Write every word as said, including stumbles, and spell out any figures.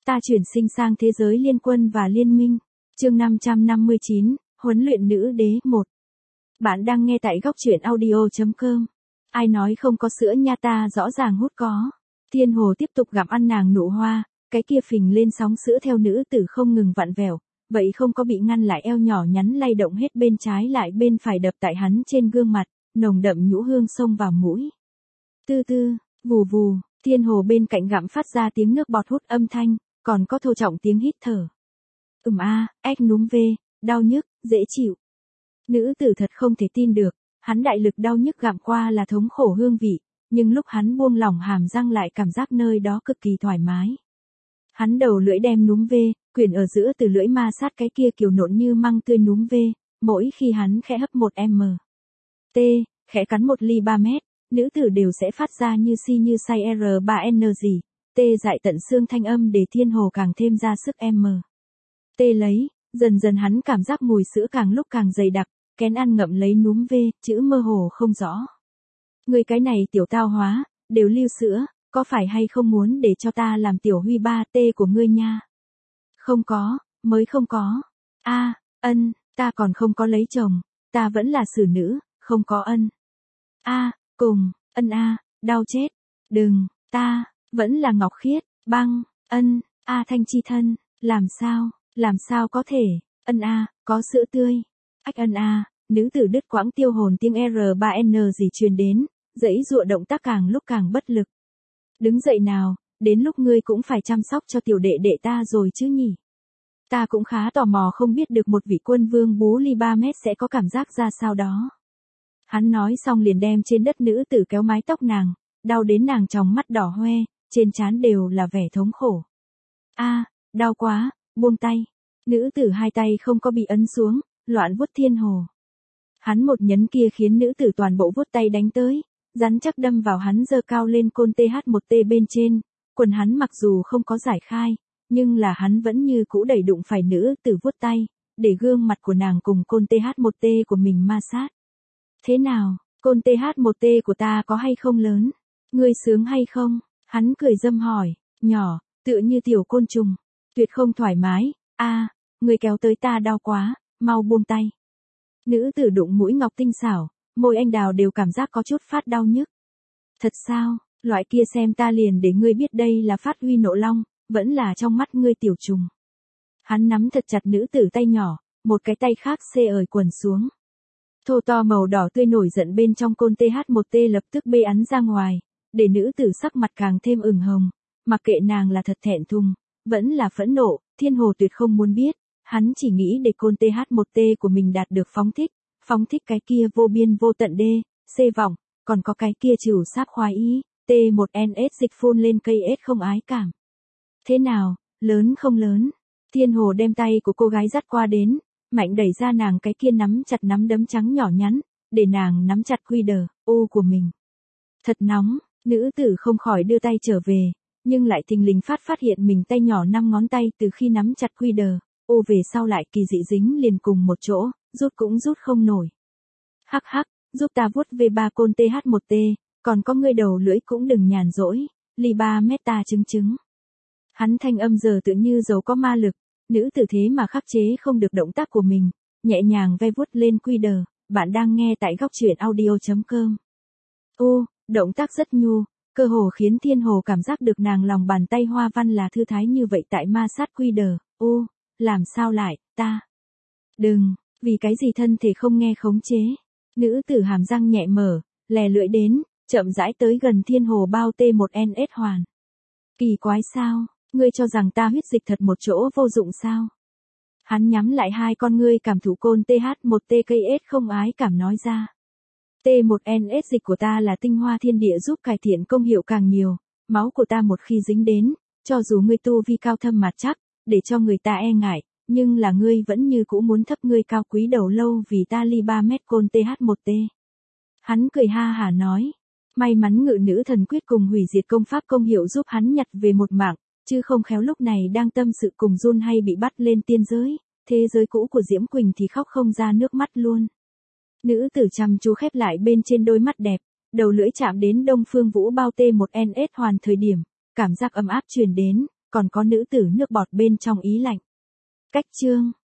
Ta chuyển sinh sang thế giới liên quân và liên minh. Chương năm trăm năm mươi chín, huấn luyện nữ đế một. Bạn đang nghe tại góc truyện audio chấm com. Ai nói không có sữa nha, ta rõ ràng hút có. Thiên Hồ tiếp tục gặm ăn nàng nụ hoa, cái kia phình lên sóng sữa theo nữ tử không ngừng vặn vẹo, vậy không có bị ngăn lại, eo nhỏ nhắn lay động hết bên trái lại bên phải đập tại hắn trên gương mặt, nồng đậm nhũ hương xông vào mũi. Tư tư, vù vù, Thiên Hồ bên cạnh gặm phát ra tiếng nước bọt hút âm thanh, còn có thô trọng tiếng hít thở. Ừm a, ếch núm vê, đau nhức, dễ chịu. Nữ tử thật không thể tin được, hắn đại lực đau nhức gặm qua là thống khổ hương vị, nhưng lúc hắn buông lỏng hàm răng lại cảm giác nơi đó cực kỳ thoải mái. Hắn đầu lưỡi đem núm vê, quyển ở giữa từ lưỡi ma sát cái kia kiều nộn như măng tươi núm vê, mỗi khi hắn khẽ hấp một m. T, khẽ cắn một ly ba mét, nữ tử đều sẽ phát ra như si như say R ba N gì, tê dại tận xương thanh âm để Thiên Hồ càng thêm ra sức m. Tê lấy, dần dần hắn cảm giác mùi sữa càng lúc càng dày đặc, kén ăn ngậm lấy núm vê, chữ mơ hồ không rõ. Người cái này tiểu tao hóa, đều lưu sữa, có phải hay không muốn để cho ta làm tiểu Huy ba tê của ngươi nha? Không có, mới không có. A, ân, ta còn không có lấy chồng, ta vẫn là xử nữ, không có ân. A, cùng, ân a, đau chết. Đừng, ta, vẫn là Ngọc Khiết, băng, ân, a thanh chi thân, làm sao, làm sao có thể, ân a, có sữa tươi. Ách ân a, nữ tử đứt quãng tiêu hồn tiếng R ba N gì truyền đến, dãy dụa động tác càng lúc càng bất lực. Đứng dậy nào, đến lúc ngươi cũng phải chăm sóc cho tiểu đệ đệ ta rồi chứ nhỉ. Ta cũng khá tò mò không biết được một vị quân vương bú ly ba mét sẽ có cảm giác ra sao đó. Hắn nói xong liền đem trên đất nữ tử kéo mái tóc nàng, đau đến nàng tròng mắt đỏ hoe, trên trán đều là vẻ thống khổ. A, đau quá, buông tay. Nữ tử hai tay không có bị ấn xuống, loạn vuốt Thiên Hồ. Hắn một nhấn kia khiến nữ tử toàn bộ vuốt tay đánh tới, rắn chắc đâm vào hắn giơ cao lên côn T H một T bên trên, quần hắn mặc dù không có giải khai, nhưng là hắn vẫn như cũ đẩy đụng phải nữ tử vuốt tay, để gương mặt của nàng cùng côn T H một T của mình ma sát. Thế nào, côn T H một T của ta có hay không lớn? Ngươi sướng hay không? Hắn cười dâm hỏi, nhỏ, tựa như tiểu côn trùng, tuyệt không thoải mái. A, ngươi kéo tới ta đau quá, mau buông tay. Nữ tử đụng mũi ngọc tinh xảo, môi anh đào đều cảm giác có chút phát đau nhức. Thật sao, loại kia xem ta liền để ngươi biết đây là phát huy nộ long, vẫn là trong mắt ngươi tiểu trùng. Hắn nắm thật chặt nữ tử tay nhỏ, một cái tay khác xê ời quần xuống. Thô to màu đỏ tươi nổi giận bên trong côn T H một T lập tức bê ắn ra ngoài, để nữ tử sắc mặt càng thêm ửng hồng, mặc kệ nàng là thật thẹn thùng, vẫn là phẫn nộ, Thiên Hồ tuyệt không muốn biết, hắn chỉ nghĩ để côn T H một T của mình đạt được phóng thích, phóng thích cái kia vô biên vô tận đê, xê vọng, còn có cái kia trừ sáp khoái ý, T một N S dịch phun lên cây S không ái cảm. Thế nào, lớn không lớn? Thiên Hồ đem tay của cô gái dắt qua đến, mạnh đẩy ra nàng cái kia nắm chặt nắm đấm trắng nhỏ nhắn, để nàng nắm chặt quy đờ, ô của mình. Thật nóng, nữ tử không khỏi đưa tay trở về, nhưng lại thình lình phát phát hiện mình tay nhỏ năm ngón tay từ khi nắm chặt quy đờ, ô về sau lại kỳ dị dính liền cùng một chỗ, rút cũng rút không nổi. Hắc hắc, giúp ta vuốt về ba côn T H một T, còn có ngươi đầu lưỡi cũng đừng nhàn rỗi, ly ba mét ta chứng chứng. Hắn thanh âm giờ tự như dầu có ma lực, nữ tử thế mà khắc chế không được động tác của mình, nhẹ nhàng ve vuốt lên quy đờ, bạn đang nghe tại góc truyện audio chấm com. Ô, động tác rất nhu, cơ hồ khiến Thiên Hồ cảm giác được nàng lòng bàn tay hoa văn là thư thái như vậy tại ma sát quy đờ, ô, làm sao lại, ta. Đừng, vì cái gì thân thể không nghe khống chế. Nữ tử hàm răng nhẹ mở, lè lưỡi đến, chậm rãi tới gần Thiên Hồ bao T một N S hoàn. Kỳ quái sao, ngươi cho rằng ta huyết dịch thật một chỗ vô dụng sao? Hắn nhắm lại hai con ngươi cảm thụ côn T H một T cây S không ái cảm nói ra. T một N S dịch của ta là tinh hoa thiên địa giúp cải thiện công hiệu càng nhiều, máu của ta một khi dính đến, cho dù ngươi tu vi cao thâm mặt chắc, để cho người ta e ngại, nhưng là ngươi vẫn như cũ muốn thấp ngươi cao quý đầu lâu vì ta ly ba mét côn T H một T. Hắn cười ha hả nói, may mắn ngự nữ thần quyết cùng hủy diệt công pháp công hiệu giúp hắn nhặt về một mạng, chứ không khéo lúc này đang tâm sự cùng Jun hay bị bắt lên tiên giới, thế giới cũ của Diễm Quỳnh thì khóc không ra nước mắt luôn. Nữ tử chăm chú khép lại bên trên đôi mắt đẹp, đầu lưỡi chạm đến Đông Phương Vũ bao T một N S hoàn thời điểm, cảm giác ấm áp truyền đến, còn có nữ tử nước bọt bên trong ý lạnh. Cách chương